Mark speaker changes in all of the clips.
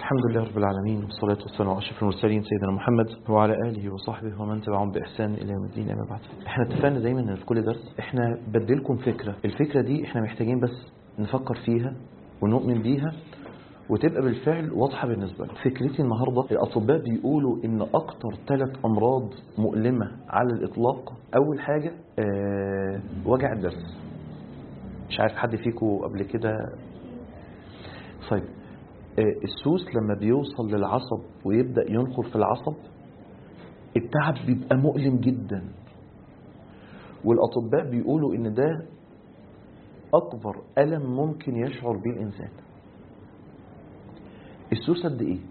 Speaker 1: الحمد لله رب العالمين، والصلاة والسلام على أشرف المرسلين سيدنا محمد وعلى آله وصحبه ومن تبعهم بإحسان إلى يوم الدين. أما بعد، احنا اتفقنا دايما ان في كل درس احنا بديلكم فكرة. الفكرة دي احنا محتاجين بس نفكر فيها ونؤمن بيها وتبقى بالفعل واضحة بالنسبة لنا. فكرتي النهاردة، الأطباء بيقولوا إن أكتر 3 أمراض مؤلمة على الإطلاق، أول حاجة وجع الضرس. مش عارف حد فيكم قبل كده. طيب، السوس لما بيوصل للعصب ويبدأ ينخر في العصب، التعب بيبقى مؤلم جدا، والأطباء بيقولوا إن ده أكبر ألم ممكن يشعر به الإنسان. السوس قد إيه؟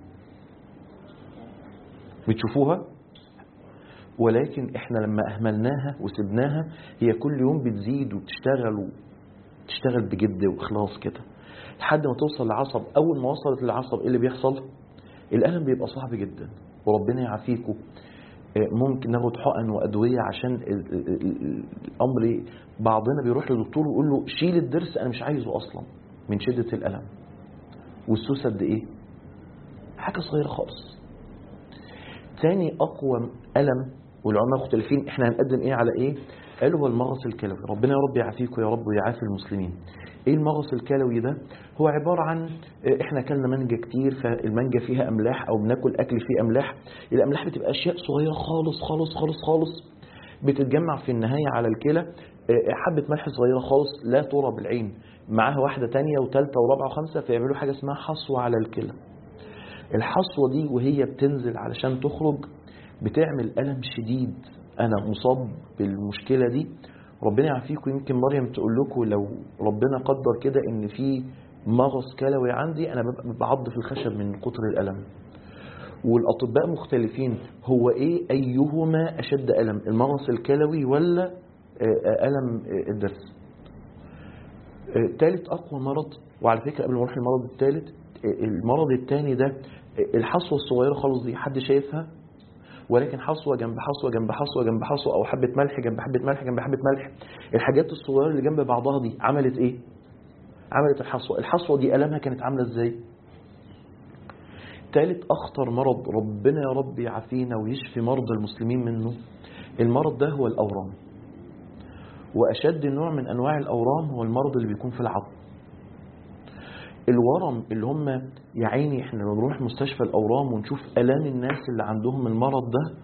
Speaker 1: بتشوفوها؟ ولكن إحنا لما أهملناها وسبناها، هي كل يوم بتزيد وتشتغل بجد وإخلاص كده لحد ما توصل للعصب. أول ما وصلت للعصب إيه اللي بيحصل؟ الألم بيبقى صعب جدا، وربنا يعافيكم. ممكن ناخد حقن وأدوية عشان الأمر. بعضنا بيروح للدكتور ويقول له شيل الضرس، أنا مش عايزه أصلا من شدة الألم. والسوس قد إيه؟ حاجة صغيرة خالص. تاني أقوى ألم، والعلماء مختلفين إحنا هنقدم إيه على إيه، قالوا هو المغص الكلوي. ربنا يا رب يعافيكم يا رب ويعافي المسلمين. إيه المغص الكلوي ده؟ هو عبارة عن إحنا أكلنا مانجا كتير، فالمانجا فيها أملاح، أو بناكل أكل فيه أملاح. الأملاح بتبقى أشياء صغيرة خالص خالص خالص خالص، بتتجمع في النهاية على الكلى. حبة ملح صغيرة خالص لا ترى بالعين، معاها واحدة تانية وثالثة ورابعة وخامسة، فيعملوا حاجة اسمها حصوة على الكلى. الحصوة دي وهي بتنزل علشان تخرج بتعمل ألم شديد. أنا مصاب بالمشكلة دي، ربنا يعافيكم. يمكن مريم تقول لكم لو ربنا قدر كده إن في مغص كلوي عندي، أنا ببقى بعض في الخشب من كتر الألم. والأطباء مختلفين، هو إيه أيهما أشد ألم، المغص الكلوي ولا ألم الضرس؟ ثالث أقوى مرض، وعلى فكرة قبل ما نروح المرض الثالث، المرض الثاني ده الحصوة الصغيرة خالص دي، حد شايفها؟ ولكن حصوة جنب حصوة جنب حصوة جنب حصوة، أو حبة ملح جنب حبة ملح جنب حبة ملح. الحاجات الصغيرة اللي جنب بعضها دي عملت إيه؟ عملت الحصوة. الحصوة دي ألمها كانت عاملة إزاي؟ ثالث أخطر مرض، ربنا يا رب يعافينا ويشفي مرضى المسلمين منه، المرض ده هو الأورام. وأشد نوع من أنواع الأورام هو المرض اللي بيكون في العظم. الورم اللي هم يا عيني، احنا لما بنروح مستشفى الأورام ونشوف ألام الناس اللي عندهم المرض ده،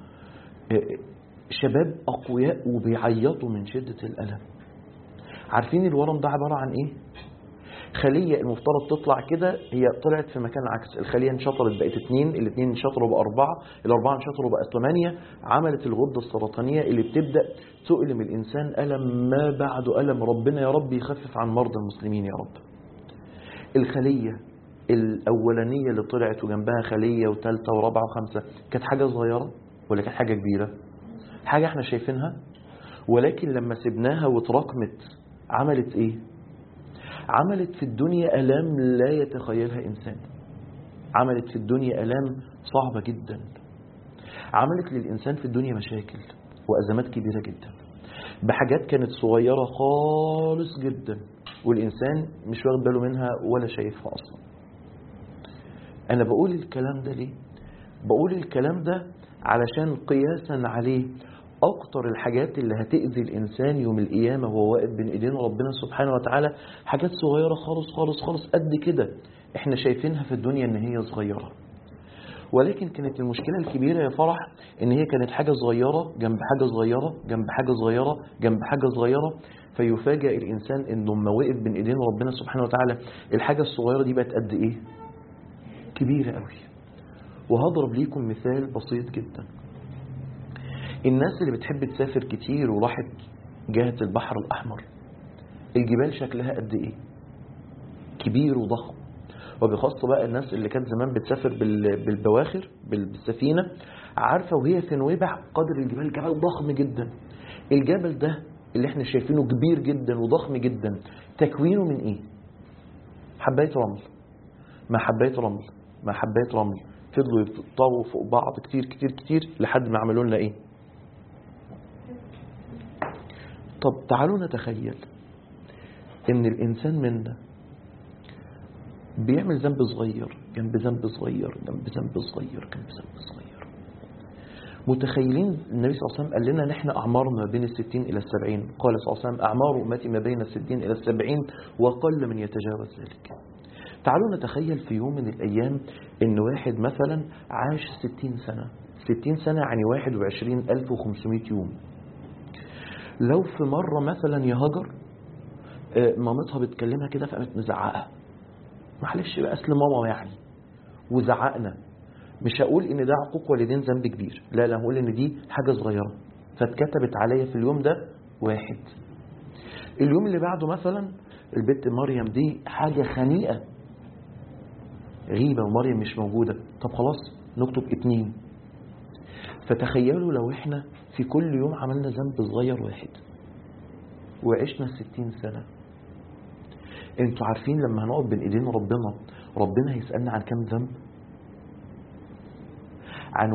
Speaker 1: شباب أقوياء وبيعيطوا من شدة الألم. عارفين الورم ده عبارة عن إيه؟ خلية المفترض تطلع كده، هي طلعت في مكان عكس. الخلية انشطرت بقت 2، الاثنين انشطروا بقى 4، الأربعة انشطروا بقى 8، عملت الغدة السرطانية اللي بتبدأ تؤلم الإنسان ألم ما بعده ألم. ربنا يا رب يخفف عن مرضى المسلمين يا رب. الخلية الأولانية اللي طلعت وجنبها خلية وثالثة ورابعة وخامسة، كانت حاجة صغيرة ولا كانت حاجة كبيرة؟ حاجة احنا شايفينها، ولكن لما سبناها وتراكمت عملت ايه؟ عملت في الدنيا ألام لا يتخيلها إنسان. عملت في الدنيا ألام صعبة جدا. عملت للإنسان في الدنيا مشاكل وأزمات كبيرة جدا بحاجات كانت صغيرة خالص جدا، والإنسان مش واخد باله منها ولا شايفها أصلا. أنا بقول الكلام ده ليه؟ بقول الكلام ده علشان قياسا عليه أكتر الحاجات اللي هتأذي الإنسان يوم القيامة وهو واقف بين إيدين ربنا سبحانه وتعالى، حاجات صغيرة خالص خالص خالص قد كده، إحنا شايفينها في الدنيا إن هي صغيرة، ولكن كانت المشكلة الكبيرة يا فرح إن هي كانت حاجة صغيرة جنب حاجة صغيرة جنب حاجة صغيرة جنب حاجة صغيرة. فيفاجأ الإنسان إنه لما وقف بين إيدين ربنا سبحانه وتعالى، الحاجة الصغيرة دي بقت قد إيه؟ كبيرة قوي. وهضرب ليكم مثال بسيط جدا. الناس اللي بتحب تسافر كتير وراحت جهة البحر الأحمر، الجبال شكلها قد إيه؟ كبير وضخم. وبخاصة بقى الناس اللي كانت زمان بتسافر بالبواخر بالسفينة، عارفة وهي في نويبع قدر الجبال، جبل ضخم جدا. الجبل ده اللي احنا شايفينه كبير جدا وضخم جدا، تكوينه من ايه؟ حباية رمل. ما حباية رمل ما حباية رمل فضلوا يطوروا فوق بعض كتير كتير كتير لحد ما عملوا لنا ايه؟ طب تعالوا نتخيل ان الانسان منا بيعمل ذنب صغير جنب ذنب صغير جنب ذنب صغير جنب ذنب صغير. متخيلين النبي صلى الله عليه وسلم قال لنا نحن أعمارنا بين 60 إلى 70، قال صلى الله عليه وسلم أعمار أمتي ما بين 60 إلى 70 وقل من يتجاوز ذلك. تعالوا نتخيل في يوم من الأيام إن واحد مثلا عاش 60 سنة. 60 سنة يعني 21,500 يوم. لو في مرة مثلا يهجر، مامتها بتكلمها كده فقامت مزعقة، معلش بقى أصل ماما يعني، وزعقنا. مش هقول ان ده عقوق والدين ذنب كبير، لا هقول ان دي حاجة صغيرة، فاتكتبت عليا في اليوم ده 1. اليوم اللي بعده مثلا البنت مريم دي حاجة خنيئة، غيبة ومريم مش موجودة، طب خلاص نكتب 2. فتخيلوا لو احنا في كل يوم عملنا ذنب صغير 1 وعشنا 60 سنة. انتوا عارفين لما هنقف بين ايدين ربنا هيسألنا عن كم ذنب؟ عن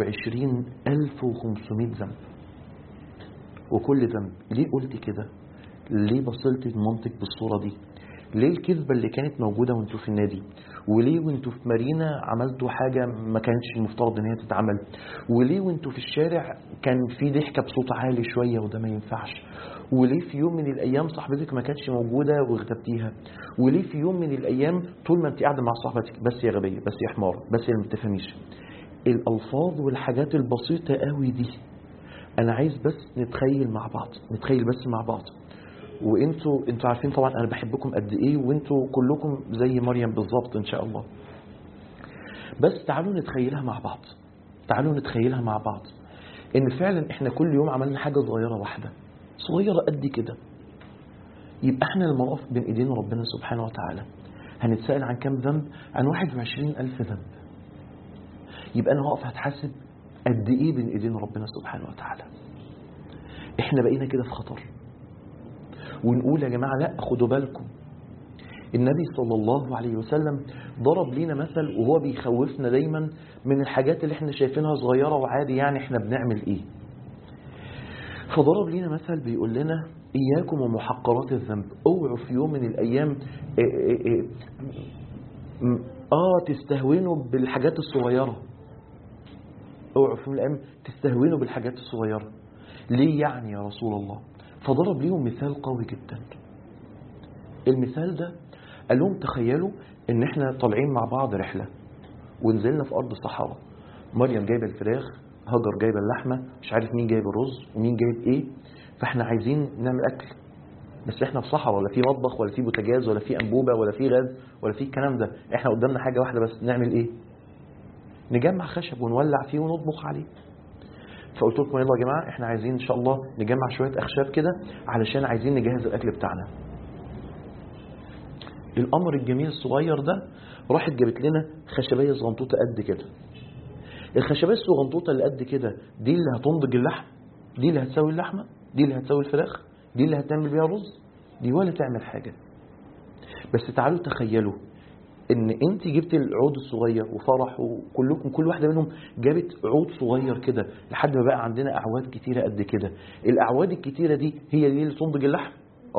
Speaker 1: 21,500 ذنب. وكل ذنب ليه قلت كده؟ ليه بصلت المنطق بالصورة دي؟ ليه الكذبة اللي كانت موجودة وانتوا في النادي؟ وليه وانتوا في مارينا عملتوا حاجة ما كانتش المفترض ان هي تتعمل؟ وليه وانتوا في الشارع كان في ضحكة بصوت عالي شوية وده ما ينفعش؟ وليه في يوم من الأيام صاحبتك ما كانتش موجودة واغتبتيها؟ وليه في يوم من الأيام طول ما انت قاعدة مع صاحبتك بس يا غبية، بس يا حمار، بس يا ما بتفهميش؟ الألفاظ والحاجات البسيطة قوي دي أنا عايز بس نتخيل مع بعض، نتخيل بس مع بعض. وانتوا عارفين طبعا أنا بحبكم قد إيه، وانتوا كلكم زي مريم بالظبط إن شاء الله. بس تعالوا نتخيلها مع بعض، تعالوا نتخيلها مع بعض إن فعلا إحنا كل يوم عملنا حاجة صغيرة واحدة، صغيرة قد كده. يبقى إحنا لما نقف بين إيدين ربنا سبحانه وتعالى هنتسأل عن كم ذنب؟ عن 21,000 ذنب. يبقى أنا هقف هتحاسب قد إيه بين إيدين ربنا سبحانه وتعالى. إحنا بقينا كده في خطر، ونقول يا جماعة لا خدوا بالكم. النبي صلى الله عليه وسلم ضرب لنا مثل وهو بيخوفنا دايما من الحاجات اللي احنا شايفينها صغيرة وعادي، يعني احنا بنعمل ايه. فضرب لنا مثل بيقول لنا إياكم ومحقرات الذنب، اوعوا في يوم من الأيام تستهونوا بالحاجات الصغيرة، اوعوا في يوم من الأيام تستهونوا بالحاجات الصغيرة. ليه يعني يا رسول الله؟ فضرب لهم مثال قوي جدا. المثال ده قال لهم تخيلوا ان احنا طالعين مع بعض رحلة ونزلنا في أرض صحراء، مريم جايبة الفراخ، هاجر جايبة اللحمة، مش عارف مين جايب الرز ومين جايب ايه، فاحنا عايزين نعمل أكل، بس احنا في صحراء، ولا في مطبخ ولا في بوتاجاز ولا في أنبوبة ولا في غاز ولا في الكلام ده، احنا قدامنا حاجة واحدة بس، نعمل ايه؟ نجمع خشب ونولع فيه ونطبخ عليه. فقلت لكم يلا يا جماعة احنا عايزين ان شاء الله نجمع شوية أخشاب كده علشان عايزين نجهز الأكل بتاعنا. الأمر الجميل الصغير ده راحت جابت لنا خشبية صغنطوطة قد كده. الخشبية الصغنطوطة اللي قد كده دي اللي هتنضج اللحم، دي اللي هتسوي اللحمة، دي اللي هتسوي الفراخ، دي اللي هتعمل بيها رز، دي ولا تعمل حاجة. بس تعالوا تخيلوا ان انت جبت العود الصغير وفرح وكلكم كل واحدة منهم جابت عود صغير كده لحد ما بقى عندنا اعواد كتيرة قد كده. الاعواد الكتيرة دي هي دي اللي تنضج اللحم؟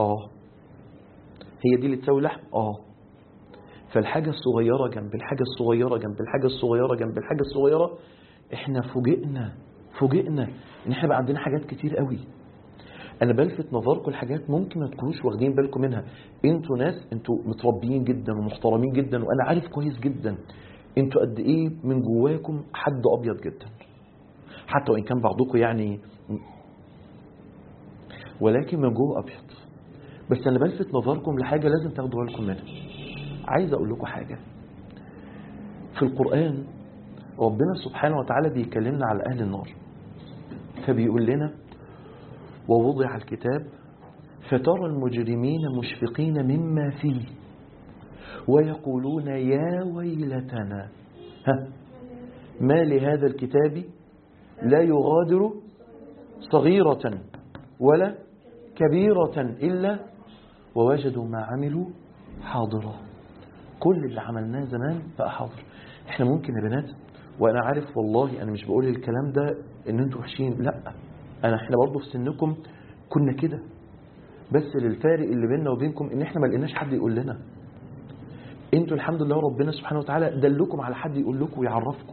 Speaker 1: هي دي اللي تسوي اللحم؟ فالحاجة الصغيرة جنب الحاجة الصغيرة جنب الحاجة الصغيرة جنب الحاجة الصغيرة احنا فوجئنا ان احنا بقى عندنا حاجات كتير قوي. انا بلفت نظركم الحاجات ممكن ما تكونوش واخدين بالكم منها. انتوا ناس انتوا متربيين جدا ومحترمين جدا، وانا عارف كويس جدا انتوا قد ايه من جواكم حد ابيض جدا، حتى وان كان بعضكم يعني، ولكن من جوه ابيض. بس انا بلفت نظركم لحاجة لازم تاخدوا بالكم منها. عايز اقول لكم حاجة في القرآن، ربنا سبحانه وتعالى بيكلمنا على أهل النار، فبيقول لنا ووضع الكتاب فترى المجرمين مشفقين مما فيه ويقولون يا ويلتنا ما لهذا الكتاب لا يغادر صغيرة ولا كبيرة إلا ووجدوا ما عملوا حاضرا. كل اللي عملناه زمان بقى حاضر. احنا ممكن يا بنات، وانا عارف والله انا مش بقول الكلام ده ان انتوا وحشين، لا احنا برضو في سنكم كنا كده، بس للفارق اللي بيننا وبينكم ان احنا ما لقيناش حد يقول لنا. انتوا الحمد لله ربنا سبحانه وتعالى دلكم على حد يقول لكم ويعرفكم.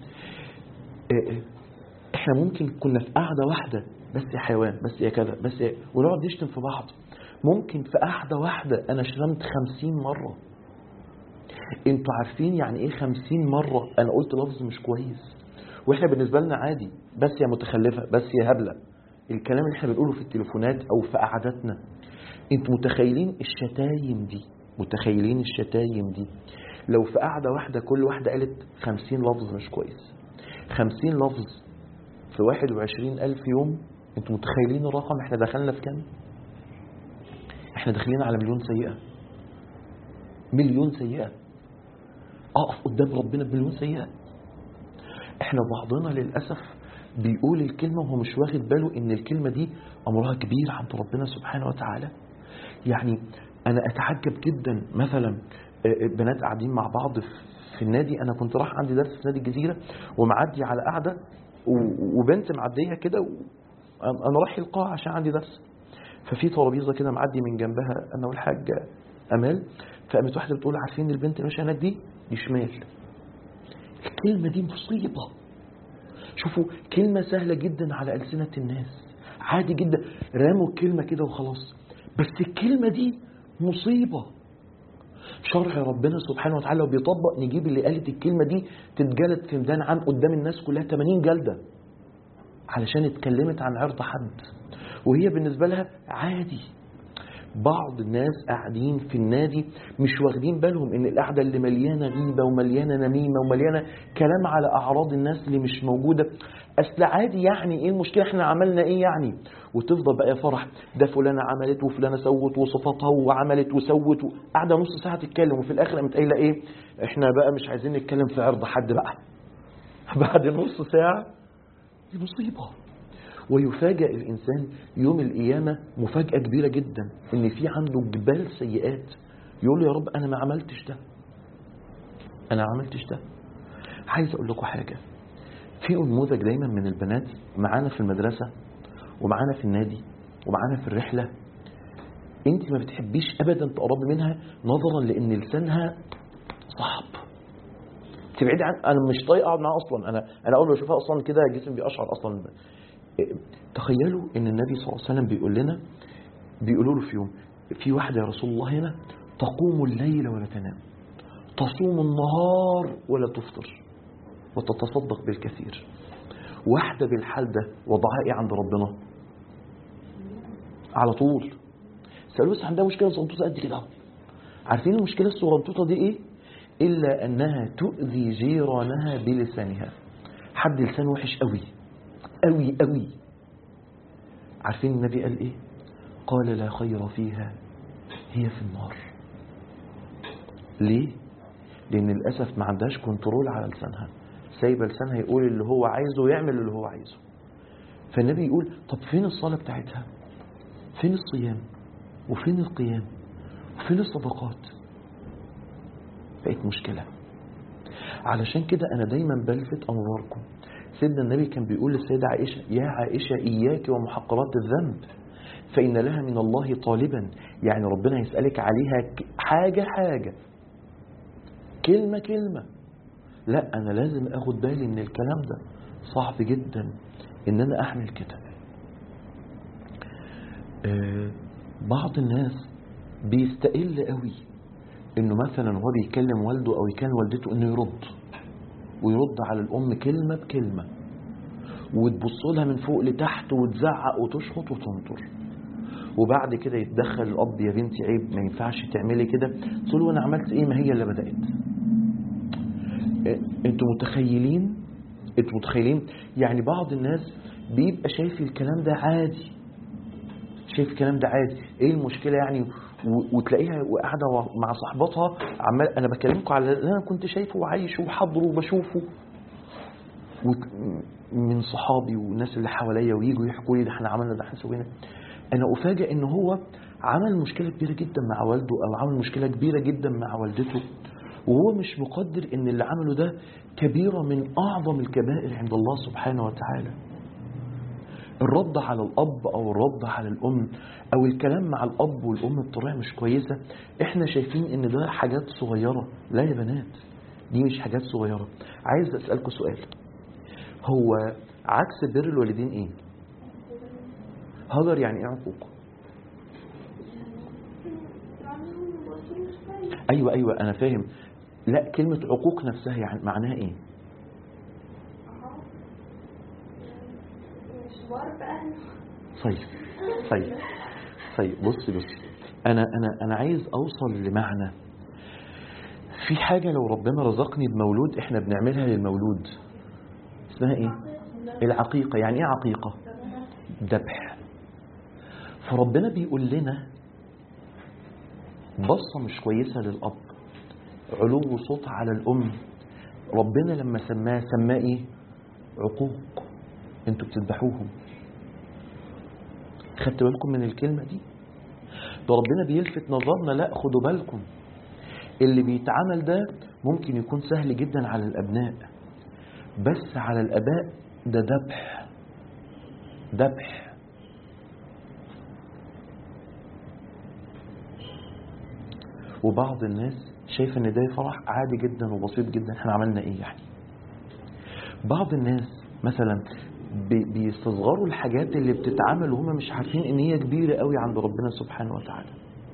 Speaker 1: احنا ممكن كنا في قعدة واحدة بس يا حيوان، بس يا كذا، بس يا، ونقعد نشتم في بعض. ممكن في قعدة واحدة انا شتمت 50 مرة. انتوا عارفين يعني ايه 50 مرة انا قلت لفظ مش كويس واحنا بالنسبة لنا عادي، بس يا متخلفة، بس يا هبلة، الكلام اللي احنا بنقوله في التليفونات او في قعداتنا. انتوا متخيلين الشتايم دي، متخيلين الشتايم دي لو في قعدة واحدة كل واحدة قالت 50 لفظ مش كويس، 50 لفظ في 21,000 يوم، انتوا متخيلين الرقم احنا دخلنا في كام؟ احنا داخلين على مليون سيئة. مليون سيئة، اقف قدام ربنا بمليون سيئة. احنا بعضنا للأسف بيقول الكلمة وهو مش واخد باله ان الكلمة دي امرها كبير عند ربنا سبحانه وتعالى. يعني انا اتعجب جدا مثلا بنات قاعدين مع بعض في النادي. انا كنت راح عندي درس في نادي الجزيرة ومعدي على قاعدة وبنت معدية كده، انا رايح القاعة عشان عندي درس، ففي ترابيزة كده معدي من جنبها انا والحاج امال، فقامت واحدة بتقول عارفين البنت ماشية هناك دي شمال. الكلمة دي مصيبة. شوفوا كلمة سهلة جدا على ألسنة الناس، عادي جدا، راموا الكلمة كده وخلاص، بس الكلمة دي مصيبة. شرع ربنا سبحانه وتعالى وبيطبق، نجيب اللي قالت الكلمة دي تتجلد في ميدان عام قدام الناس كلها 80 جلدة علشان اتكلمت عن عرض حد، وهي بالنسبة لها عادي. بعض الناس قاعدين في النادي مش واخدين بالهم ان القعدة اللي مليانة غيبة ومليانة نميمة ومليانة كلام على اعراض الناس اللي مش موجودة، اصل عادي يعني ايه المشكلة، احنا عملنا ايه يعني، وتفضل بقى فرح ده فلانة عملت وفلانة سوت وصفتها وعملت وسوت، قاعدة نص ساعة تتكلم وفي الاخر قامت قايله ايه، احنا بقى مش عايزين نتكلم في عرض حد بقى. بعد نص ساعة. دي مصيبة. ويفاجأ الإنسان يوم القيامة مفاجأة كبيرة جدا إن في عنده جبال سيئات، يقول له يا رب أنا ما عملتش ده، أنا ما عملتش ده. عايز أقول لكم حاجة، في نموذج دايما من البنات معانا في المدرسة ومعانا في النادي ومعانا في الرحلة، أنت ما بتحبيش أبدا تقربي منها نظرا لأن لسانها صعب، تبعدي عن. أنا مش طايق أقعد معاها أصلا، أنا أول ما أشوفها أصلا كده جسمي بيقشعر أصلا. تخيلوا ان النبي صلى الله عليه وسلم بيقول لنا، بيقولوا له في يوم في واحدة يا رسول الله هنا تقوم الليل ولا تنام، تصوم النهار ولا تفطر وتتصدق بالكثير، واحدة بالحال ده وضعها ايه عند ربنا؟ على طول سألوا بس عندها مشكلة صغنطوطة قد كده. عارفين المشكلة الصغنطوطة دي ايه؟ إلا أنها تؤذي جيرانها بلسانها. حد لسان وحش قوي قوي قوي. عارفين النبي قال ايه؟ قال لا خير فيها، هي في النار. ليه؟ لأن للأسف ما عندهاش كنترول على لسانها، سايبه لسانها يقول اللي هو عايزه ويعمل اللي هو عايزه. فالنبي يقول طب فين الصلاة بتاعتها؟ فين الصيام؟ وفين القيام؟ وفين الصدقات؟ بقت مشكلة. علشان كده أنا دايما بلفت أنظاركم، سيدنا النبي كان بيقول للسيدة عائشة يا عائشة إياك ومحقرات الذنب فإن لها من الله طالبا، يعني ربنا يسألك عليها حاجة حاجة، كلمة كلمة. لا أنا لازم أخد بالي إن الكلام ده صعب جدا إن أنا أحمل كده. بعض الناس بيستقل قوي إنه مثلا هو بيكلم والده أو يكلم والدته إنه يرد، ويرد على الأم كلمة بكلمة، وتبص لها من فوق لتحت وتزعق وتشخط وتنطر، وبعد كده يتدخل الأب يا بنتي عيب ما ينفعش تعملي كده، تقول له أنا عملت إيه، ما هي اللي بدأت. انتوا متخيلين يعني بعض الناس بيبقى شايف الكلام ده عادي، شايف الكلام ده عادي، ايه المشكلة يعني، وتلاقيها وقاعدة مع صاحبتها عمال انا بكلمكم على اللي انا كنت شايفه وعايشه وحضره وبشوفه من صحابي والناس اللي حواليا، وييجوا يحكوا لي ده احنا عملنا ده احنا سوينا. انا افاجئ ان هو عمل مشكلة كبيرة جدا مع والده او عمل مشكلة كبيرة جدا مع والدته، وهو مش مقدر ان اللي عمله ده كبيرة من اعظم الكبائر عند الله سبحانه وتعالى. الرد على الأب أو الرد على الأم أو الكلام مع الأب والأم بطريقة مش كويسة، إحنا شايفين إن ده حاجات صغيرة. لا يا بنات، دي مش حاجات صغيرة. عايز أسألكوا سؤال، هو عكس بر الوالدين إيه؟ هاجر يعني إيه عقوق؟ أيوة أنا فاهم. لا، كلمة عقوق نفسها يعني معناها إيه؟ طيب بص أنا عايز أوصل لمعنى. في حاجة لو ربنا رزقني بمولود إحنا بنعملها للمولود، اسمها إيه؟ العقيقة. يعني إيه عقيقة؟ ذبح. فربنا بيقول لنا بصة مش كويسة للأب، علو صوت على الأم. ربنا لما سماه إيه؟ عقوق. انتوا بتذبحوهم. خدت بالكم من الكلمة دي؟ ده ربنا بيلفت نظرنا، لا خدوا بالكم، اللي بيتعمل ده ممكن يكون سهل جدا على الأبناء، بس على الآباء ده ذبح. وبعض الناس شايف ان ده فرح عادي جدا وبسيط جدا، احنا عملنا ايه يعني؟ بعض الناس مثلا بيستصغروا الحاجات اللي بتتعمل وهم مش عارفين ان هي كبيرة قوي عند ربنا سبحانه وتعالى.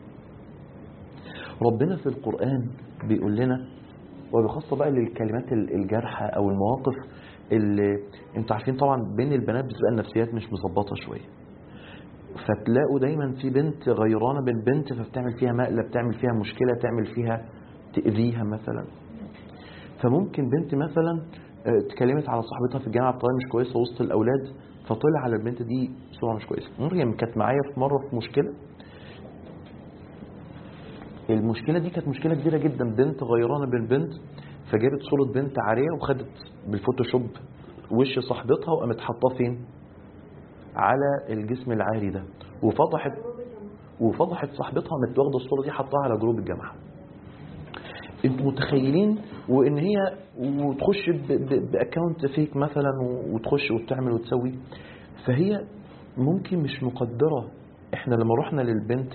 Speaker 1: ربنا في القرآن بيقول لنا، وبخاصة بقى للكلمات الجارحة او المواقف اللي انتوا عارفين طبعا بين البنات بتبقى النفسيات مش مظبطة شوية، فتلاقوا دايما في بنت غيرانة بالبنت فبتعمل فيها مقلب، بتعمل فيها مشكلة، تعمل فيها تأذيها مثلا. فممكن بنت مثلا اتكلمت على صاحبتها في الجامعة بطريقة مش كويسة وسط الأولاد، فطلع على البنت دي صورة مش كويسة. مريم كانت معايا في مرة في مشكلة، المشكلة دي كانت مشكلة كبيرة جدا، بنت غيرانة بالبنت، فجابت صورة بنت عارية وخدت بالفوتوشوب وش صاحبتها وقامت حطاه فين؟ على الجسم العاري ده، وفضحت صاحبتها، قامت واخده الصورة دي حطها على جروب الجامعة. انتوا متخيلين؟ وان هي وتخش باكونت فيك مثلا وتخش وتعمل وتسوي. فهي ممكن مش مقدرة. احنا لما رحنا للبنت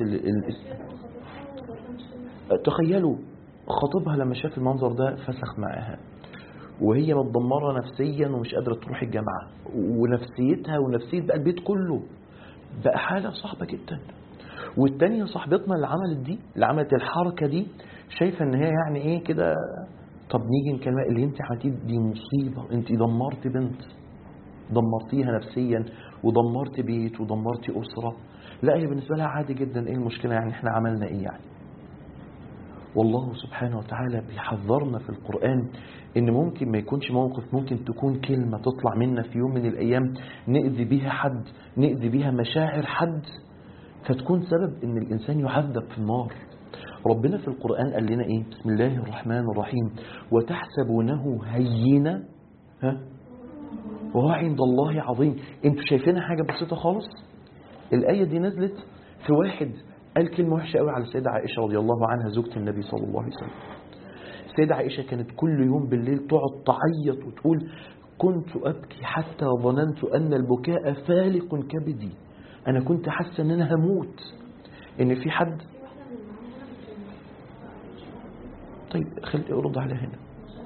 Speaker 1: تخيلوا خطيبها لما شاف المنظر ده فسخ معاها، وهي متدمرة نفسيا ومش قادرة تروح الجامعة، ونفسيتها ونفسية بقى البيت كله بقى حالة صعبة جدا. والتانية صاحبتنا اللي عملت الحركة دي شايفة ان هي يعني ايه كده. طب نيجي نكلمها، اللي انت عملتيه دي مصيبة، انت دمرت بنت، دمرتيها نفسيا ودمرت بيت ودمرتي أسرة. لا، هي بالنسبة لها عادي جدا، ايه المشكلة يعني؟ احنا عملنا ايه يعني؟ والله سبحانه وتعالى بيحذرنا في القرآن ان ممكن ما يكونش موقف، ممكن تكون كلمة تطلع منا في يوم من الايام نأذي بيها حد، نأذي بيها مشاعر حد، فتكون سبب ان الانسان يعذب في النار. ربنا في القرآن قال لنا ايه؟ بسم الله الرحمن الرحيم، وتحسبونه هينا وهو عند الله عظيم. انتوا شايفينها حاجة بسيطة خالص؟ الآية دي نزلت في واحد قال كلمة وحشة قوي على السيدة عائشة رضي الله عنها زوجة النبي صلى الله عليه وسلم. السيدة عائشة كانت كل يوم بالليل تقعد تعيط وتقول كنت أبكي حتى ظننت أن البكاء فالق كبدي. أنا كنت حاسة أن أنا هموت، إن في حد. طيب خلي أرد عليها هنا.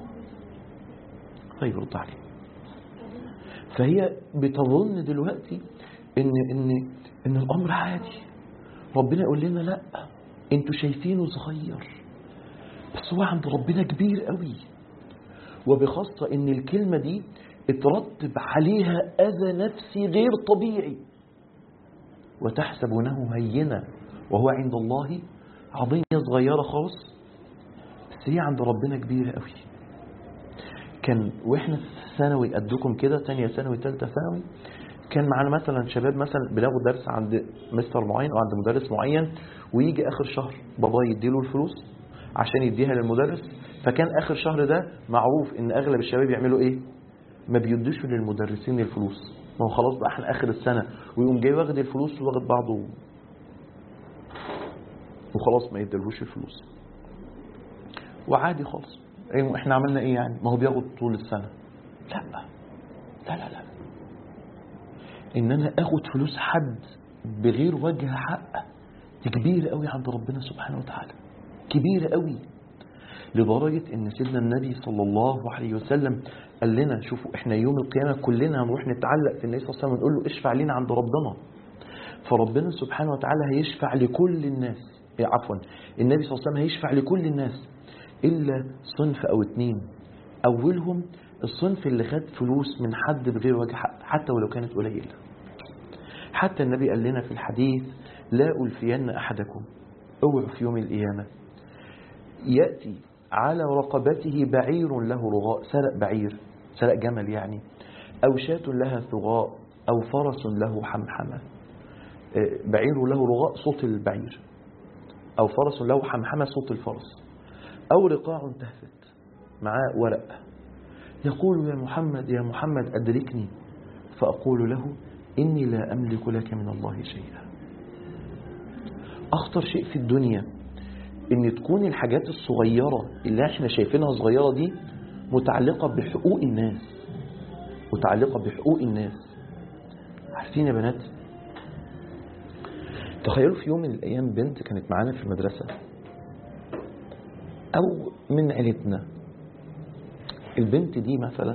Speaker 1: طيب رد عليه. فهي بتظن دلوقتي إن الأمر عادي. ربنا يقول لنا لا، انتوا شايفينه صغير بس هو عند ربنا كبير قوي. وبخاصة ان الكلمة دي اترتب عليها اذى نفسي غير طبيعي. وتحسبونه هينا وهو عند الله عظيم. هي صغيرة خالص بس هي عند ربنا كبيرة قوي. كان واحنا في ثانوي قدكم كده، تانية ثانوي تالتة ثانوي، كان معانا مثلا شباب مثلا بيلاقوا درس عند مستر معين او عند مدرس معين، ويجي اخر شهر بابا يديله الفلوس عشان يديها للمدرس. فكان اخر شهر ده معروف ان اغلب الشباب يعملوا ايه؟ ما بيدوش للمدرسين الفلوس، ما هو خلاص بقى احنا اخر السنه، ويقوم جاي واخد الفلوس واخد بعضه وخلاص ما يدلهوش الفلوس وعادي خالص. احنا عملنا ايه يعني؟ ما هو بياخد طول السنه. لا لا لا لا، ان انا اخد فلوس حد بغير وجه حق دي كبيرة قوي عند ربنا سبحانه وتعالى، كبيرة قوي، لدرجة ان سيدنا النبي صلى الله عليه وسلم قال لنا شوفوا احنا يوم القيامة كلنا هنروح نتعلق في النبي صلى الله عليه وسلم ونقول له اشفع لنا عند ربنا. فربنا سبحانه وتعالى هيشفع لكل الناس، عفوا النبي صلى الله عليه وسلم هيشفع لكل الناس إلا صنف أو اتنين. أولهم الصنف اللي خد فلوس من حد بغير وجه حق حتى ولو كانت قليلة. حتى النبي قال لنا في الحديث لا ألفين أحدكم، اوعوا في يوم القيامة يأتي على رقبته بعير له رغاء، سرق بعير، سرق جمل يعني، أو شاة لها ثغاء، أو فرس له حمحمة. بعير له رغاء صوت البعير، أو فرس له حمحمة صوت الفرس، أو رقاع تهفت معاه ورق، يقول يا محمد يا محمد أدركني، فأقول له إني لا أملك لك من الله شيئا. أخطر شيء في الدنيا إن تكون الحاجات الصغيرة اللي احنا شايفينها صغيرة دي متعلقة بحقوق الناس، متعلقة بحقوق الناس. عارفين يا بنات، تخيلوا في يوم من الأيام بنت كانت معانا في المدرسة أو من عيلتنا، البنت دي مثلا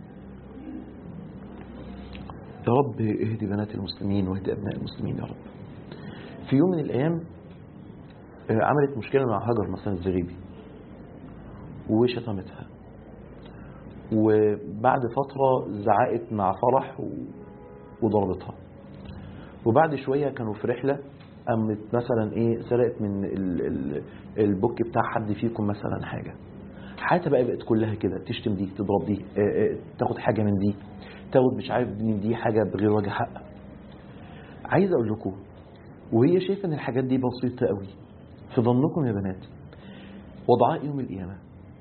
Speaker 1: يا رب اهدي بنات المسلمين واهدي أبناء المسلمين يا رب، في يوم من الأيام عملت مشكلة مع هاجر مثلا الزغيبي وشتمتها، وبعد فترة زعقت مع فرح وضربتها، وبعد شوية كانوا في رحلة قامت مثلا سرقت من البوك بتاع حد فيكم مثلا حاجة. حياتها بقت كلها كده، تشتم دي، تضرب دي، تاخد حاجة من دي، تاخد مش عارف من دي حاجة بغير وجه حق. عايز اقول لكم وهي شايفة ان الحاجات دي بسيطة قوي، في ظنكم يا بنات وضعاء يوم القيامة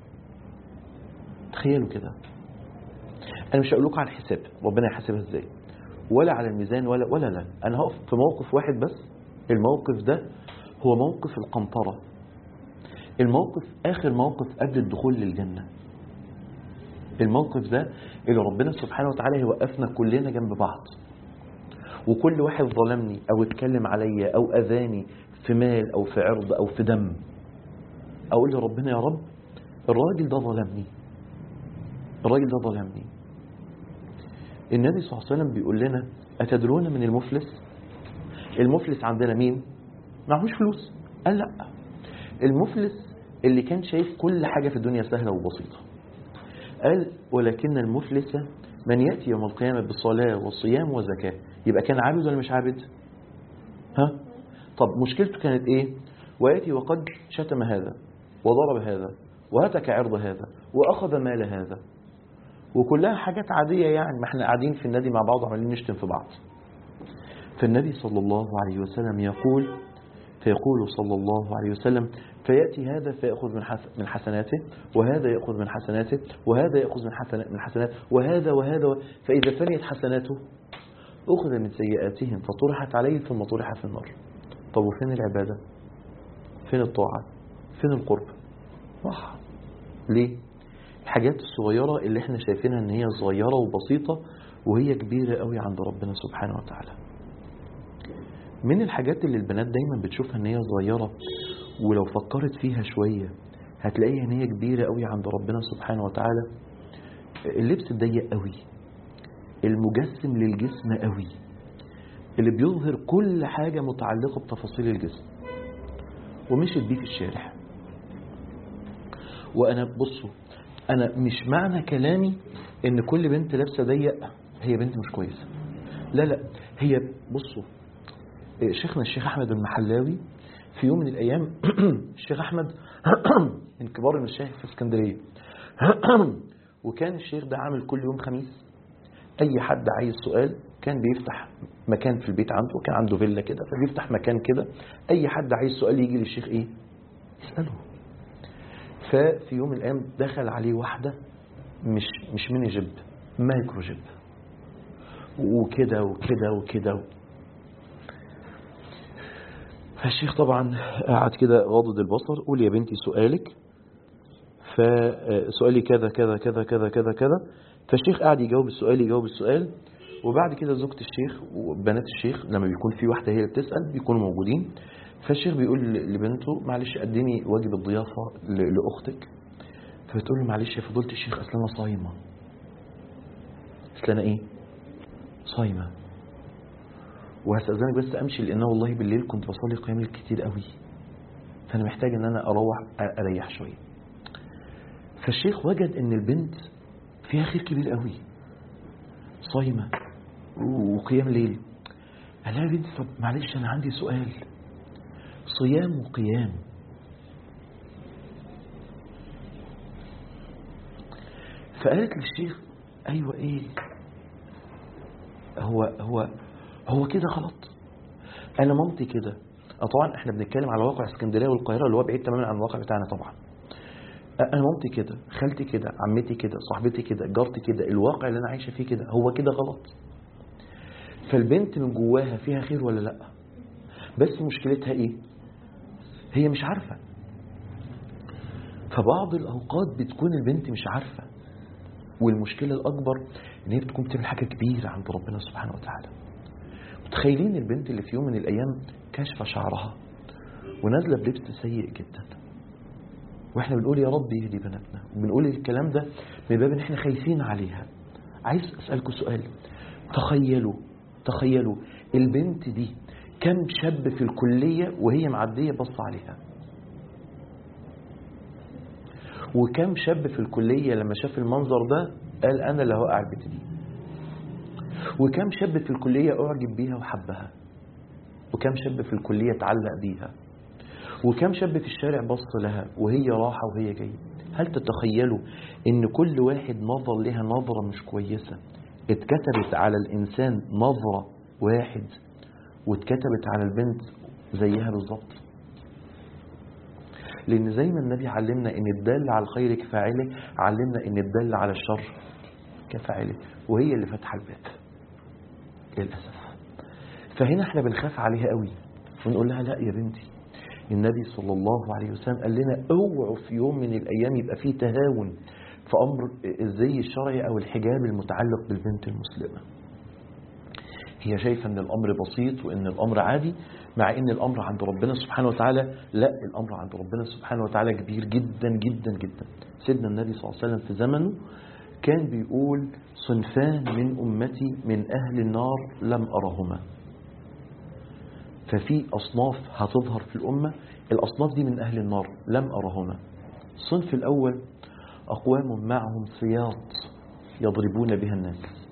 Speaker 1: تخيلوا كده. انا مش هقول لكم على الحساب ربنا يحاسبها ازاي، ولا على الميزان ولا لا، انا هقف في موقف واحد بس. الموقف ده هو موقف القنطرة، الموقف آخر موقف قبل الدخول للجنة. الموقف ده اللي ربنا سبحانه وتعالى يوقفنا كلنا جنب بعض، وكل واحد ظلمني أو اتكلم عليا أو أذاني في مال أو في عرض أو في دم، أقول لربنا يا رب الراجل ده ظلمني، الراجل ده ظلمني. النبي صلى الله عليه وسلم بيقول لنا أتدرون من المفلس؟ المفلس عندنا مين؟ معهوش فلوس؟ قال لا، المفلس اللي كان شايف كل حاجة في الدنيا سهلة وبسيطة. قال ولكن المفلس من يأتي يوم القيامة بالصلاة والصيام والزكاة. يبقى كان عابد ولا مش عابد؟ ها؟ طب مشكلته كانت ايه؟ ويأتي وقد شتم هذا وضرب هذا وهتك عرض هذا وأخذ مال هذا، وكلها حاجات عادية يعني، ما احنا قاعدين في النادي مع بعض عمالين نشتم في بعض. فالنبي صلى الله عليه وسلم فيقول صلى الله عليه وسلم فيأتي هذا فيأخذ من حسناته، وهذا يأخذ من حسناته، وهذا يأخذ من حسناته، وهذا فإذا فنيت حسناته أخذ من سيئاتهم فطرحت عليه ثم طرح في النار. طب وفين العبادة؟ فين الطاعة؟ فين القرب؟ راح. ليه؟ الحاجات الصغيرة اللي احنا شايفينها ان هي صغيرة وبسيطة وهي كبيرة قوي عند ربنا سبحانه وتعالى. من الحاجات اللي البنات دايما بتشوفها ان هي صغيرة ولو فكرت فيها شوية هتلاقيها ان هي كبيرة قوي عند ربنا سبحانه وتعالى. اللبس الضيق قوي، المجسم للجسم قوي، اللي بيظهر كل حاجة متعلقة بتفاصيل الجسم، ومشيت بيه في الشارع. وانا بصوا، انا مش معنى كلامي ان كل بنت لابسه ضيق هي بنت مش كويسة، لا هي بصوا شيخنا الشيخ أحمد المحلاوي في يوم من الأيام الشيخ أحمد من كبار المشايخ في اسكندرية وكان الشيخ ده عامل كل يوم خميس أي حد عايز سؤال كان بيفتح مكان في البيت عنده، كان عنده فيلا كده فبيفتح مكان كده، أي حد عايز سؤال يجي للشيخ يسأله. ففي يوم من الأيام دخل عليه واحدة مش ميني جيب، مايكرو جيب، وكده وكده وكده. فالشيخ طبعا قعد كده غاضض البصر، قول يا بنتي سؤالك. فسؤالي كذا كذا كذا كذا كذا كذا. فالشيخ قعد يجاوب السؤال وبعد كده زوجة الشيخ وبنات الشيخ لما بيكون في واحدة هي اللي بتسأل بيكونوا موجودين. فالشيخ بيقول لبنته معلش قدمي واجب الضيافة لأختك. فبتقول له معلش يا فضيلة الشيخ أصل أنا صايمة. أصل أنا إيه؟ صايمة، وهستأذنك بس أمشي لأن والله بالليل كنت بصلي قيام الليل كتير قوي، فأنا محتاج أن أنا أروح أريح شوية. فالشيخ وجد أن البنت فيها خير كبير قوي، صايمة وقيام ليل. قال لها يا بنت طب معلش أنا عندي سؤال، صيام وقيام فقالت للشيخ أيوة إيه هو كده غلط. أنا مامتي كده. طبعا احنا بنتكلم على واقع اسكندرية والقاهرة اللي هو بعيد تماما عن الواقع بتاعنا طبعا. أنا مامتي كده، خالتي كده، عمتي كده، صاحبتي كده، جارتي كده، الواقع اللي أنا عايشة فيه كده، هو كده غلط. فالبنت من جواها فيها خير ولا لأ؟ بس مشكلتها إيه؟ هي مش عارفة. فبعض الأوقات بتكون البنت مش عارفة، والمشكلة الأكبر إن هي بتكون بتعمل حاجة كبيرة عند ربنا سبحانه وتعالى. متخيلين البنت اللي في يوم من الأيام كاشفة شعرها ونازلة بلبس سيء جدا، واحنا بنقول يا رب يهدي بناتنا، وبنقول الكلام ده من باب ان احنا خايفين عليها. عايز اسألكم سؤال، تخيلوا البنت دي كم شاب في الكلية وهي معدية بص عليها، وكم شاب في الكلية لما شاف المنظر ده قال انا اللي هوقع البنت دي، وكم شاب في الكلية اعجب بيها وحبها، وكم شاب في الكلية تعلق بيها، وكم شاب في الشارع بص لها وهي راحة وهي جاية. هل تتخيلوا ان كل واحد نظر لها نظرة مش كويسة اتكتبت على الانسان نظرة واحد واتكتبت على البنت زيها بالظبط؟ لان زي ما النبي علمنا ان الدال على الخير كفاعله، علمنا ان الدال على الشر كفاعله، وهي اللي فتح الباب للأسف. فهنا احنا بنخاف عليها قوي ونقول لها لا يا بنتي، النبي صلى الله عليه وسلم قال لنا اوعوا في يوم من الأيام يبقى فيه تهاون في أمر الزي الشرعي أو الحجاب المتعلق بالبنت المسلمة. هي شايفة أن الأمر بسيط وأن الأمر عادي، مع أن الأمر عند ربنا سبحانه وتعالى لا، الأمر عند ربنا سبحانه وتعالى كبير جدا جدا جدا. سيدنا النبي صلى الله عليه وسلم في زمنه كان بيقول صنفان من أمتي من أهل النار لم أرهما. ففي أصناف هتظهر في الأمة، الأصناف دي من أهل النار لم أرهما. الصنف الأول أقوام معهم سياط يضربون بها الناس،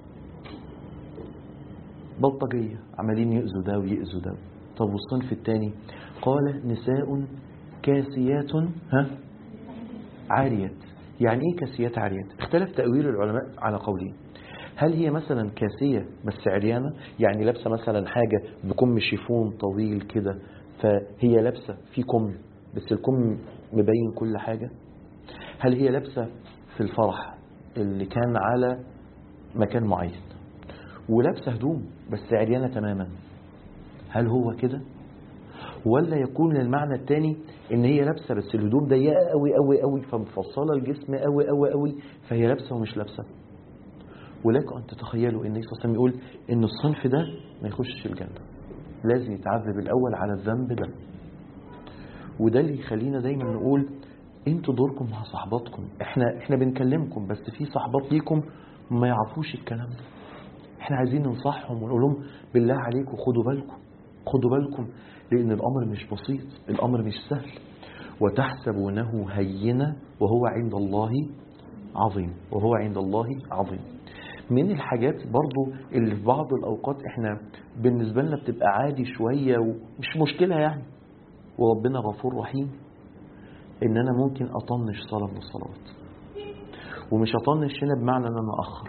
Speaker 1: بلطجية عمالين يؤذوا ده ويؤذوا ده. طب والصنف الثاني قال نساء كاسيات عاريات. يعني ايه كاسيات عاريات؟ اختلف تأويل العلماء على قولين. هل هي مثلا كاسية بس عريانة، يعني لابسة مثلا حاجة بكم شيفون طويل كده فهي لابسة في كم بس الكم مبين كل حاجة؟ هل هي لابسة في الفرح اللي كان على مكان معين ولابسة هدوم بس عريانة تماما؟ هل هو كده؟ ولا يكون المعنى الثاني ان هي لابسة بس الهدوم ضيقة قوي قوي قوي فمفصلة الجسم قوي قوي قوي فهي لابسة ومش لابسة؟ ولكن أن تتخيلوا ان النبي صلى الله عليه وسلم يقول ان الصنف ده ما يخشش الجنة، لازم يتعذب الأول على الذنب ده. وده اللي يخلينا دايما نقول انتوا دوركم مع صحباتكم، احنا بنكلمكم بس في صحبات ليكم ما يعرفوش الكلام ده. احنا عايزين ننصحهم ونقول لهم بالله عليكم خدوا بالكم لأن الأمر مش بسيط، الأمر مش سهل. وتحسبونه هينة وهو عند الله عظيم، وهو عند الله عظيم. من الحاجات برضو اللي في بعض الأوقات احنا بالنسبة لنا بتبقى عادي شوية ومش مشكلة يعني، وربنا غفور رحيم، ان انا ممكن اطنش صلاة من الصلوات. ومش اطنش هنا بمعنى ان انا اخر،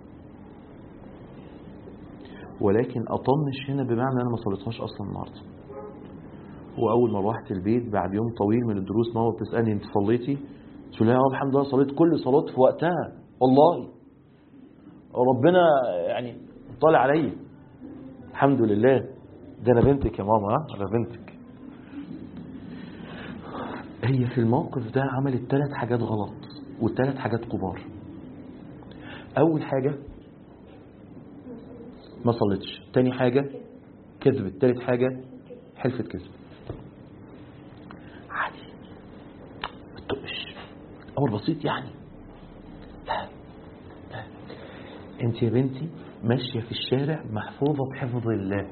Speaker 1: ولكن اطنش هنا بمعنى ان انا ما صليتهاش اصلا النهارده. واول ما روحت البيت بعد يوم طويل من الدروس ماما بتسالني انت صليتي؟ قلت لها الحمد لله صليت كل صلاه في وقتها، والله ربنا يعني طالع عليا الحمد لله. ده انا بنتك يا ماما، انا بنتك. هي في الموقف ده عملت 3 حاجات غلط و3 حاجات كبار. اول حاجه ما صلتش. تاني حاجة كذبت. تالت حاجة حلفت كذب. عادي ما تقش، أمر بسيط يعني. لا لا، انت يا بنتي ماشية في الشارع محفوظة بحفظ الله.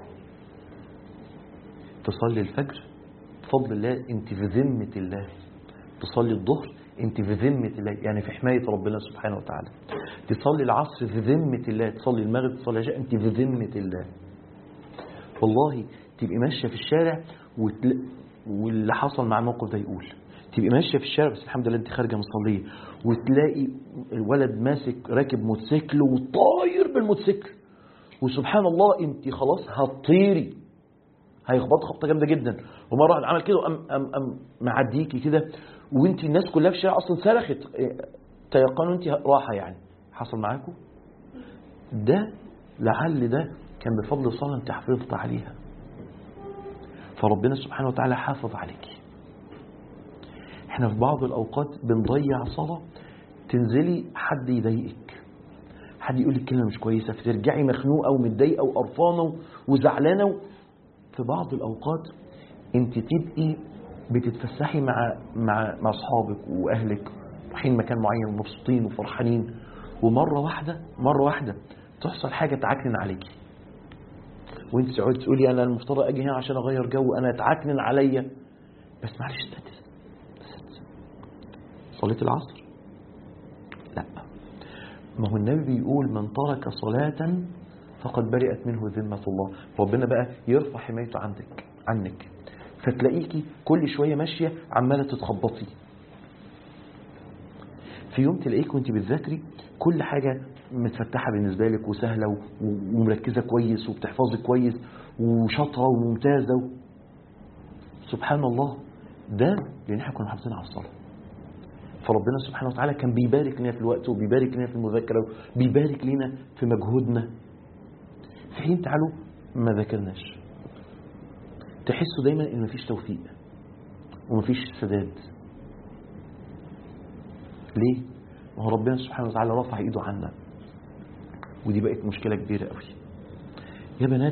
Speaker 1: تصلي الفجر بفضل الله انت في ذمة الله. تصلي الظهر انت في ذمة الله، يعني في حماية ربنا سبحانه وتعالى. تصلي العصر في ذمة الله. تصلي المغرب، تصلي العشاء، انت في ذمة الله. والله تبقي ماشية في الشارع واللي حصل مع الموقف ده يقول، تبقي ماشية في الشارع بس الحمد لله انت خارجة مصلية، وتلاقي الولد ماسك راكب موتوسيكل وطاير بالموتوسيكل، وسبحان الله انت خلاص هتطيري، هيخبط خبطه جامده جدا، ومره واحد عمل كده وقام معديكي كده، وانت الناس كلها في الشارع اصلا صرخت تيقنوا انت راحه. يعني حصل معاكم ده؟ لعل ده كان بفضل صلاة انت حافظت عليها، فربنا سبحانه وتعالى حافظ عليكي. احنا في بعض الاوقات بنضيع صلاة، تنزلي حد يضايقك، حد يقول لك كلمه مش كويسه، فترجعي مخنوقه ومتضايقه وقرفانه وزعلانه. في بعض الاوقات انت تبقي بتتفسحي مع اصحابك واهلك، رايحين مكان معين ومبسوطين وفرحانين، ومره واحده تحصل حاجه تعكنن عليكي، وانت تقعدي تقولي انا المفترض اجي هنا عشان اغير جو، انا اتعكنن عليا. بس معلش صليت العصر؟ لا، ما هو النبي بيقول من ترك صلاة فقد برئت منه ذمة الله. ربنا بقى يرفع حمايته عنك، فتلاقيكي كل شوية ماشية عمالة تتخبطي. في يوم تلاقيك وانت بتذاكري كل حاجة متفتحة بالنسبة لك وسهلة ومركزة كويس وبتحفظي كويس وشاطرة وممتازة. سبحان الله، ده لأن احنا كنا حافظين على الصلاة. فربنا سبحانه وتعالى كان بيبارك لنا في الوقت، وبيبارك لنا في المذاكرة، وبيبارك لنا في مجهودنا. في حين تعالوا ما ذاكرناش، تحسوا دايما ان مفيش توفيق ومفيش سداد. ليه؟ ما هو ربنا سبحانه وتعالى رفع ايده عنا، ودي بقت مشكلة كبيرة قوي. يا بنات،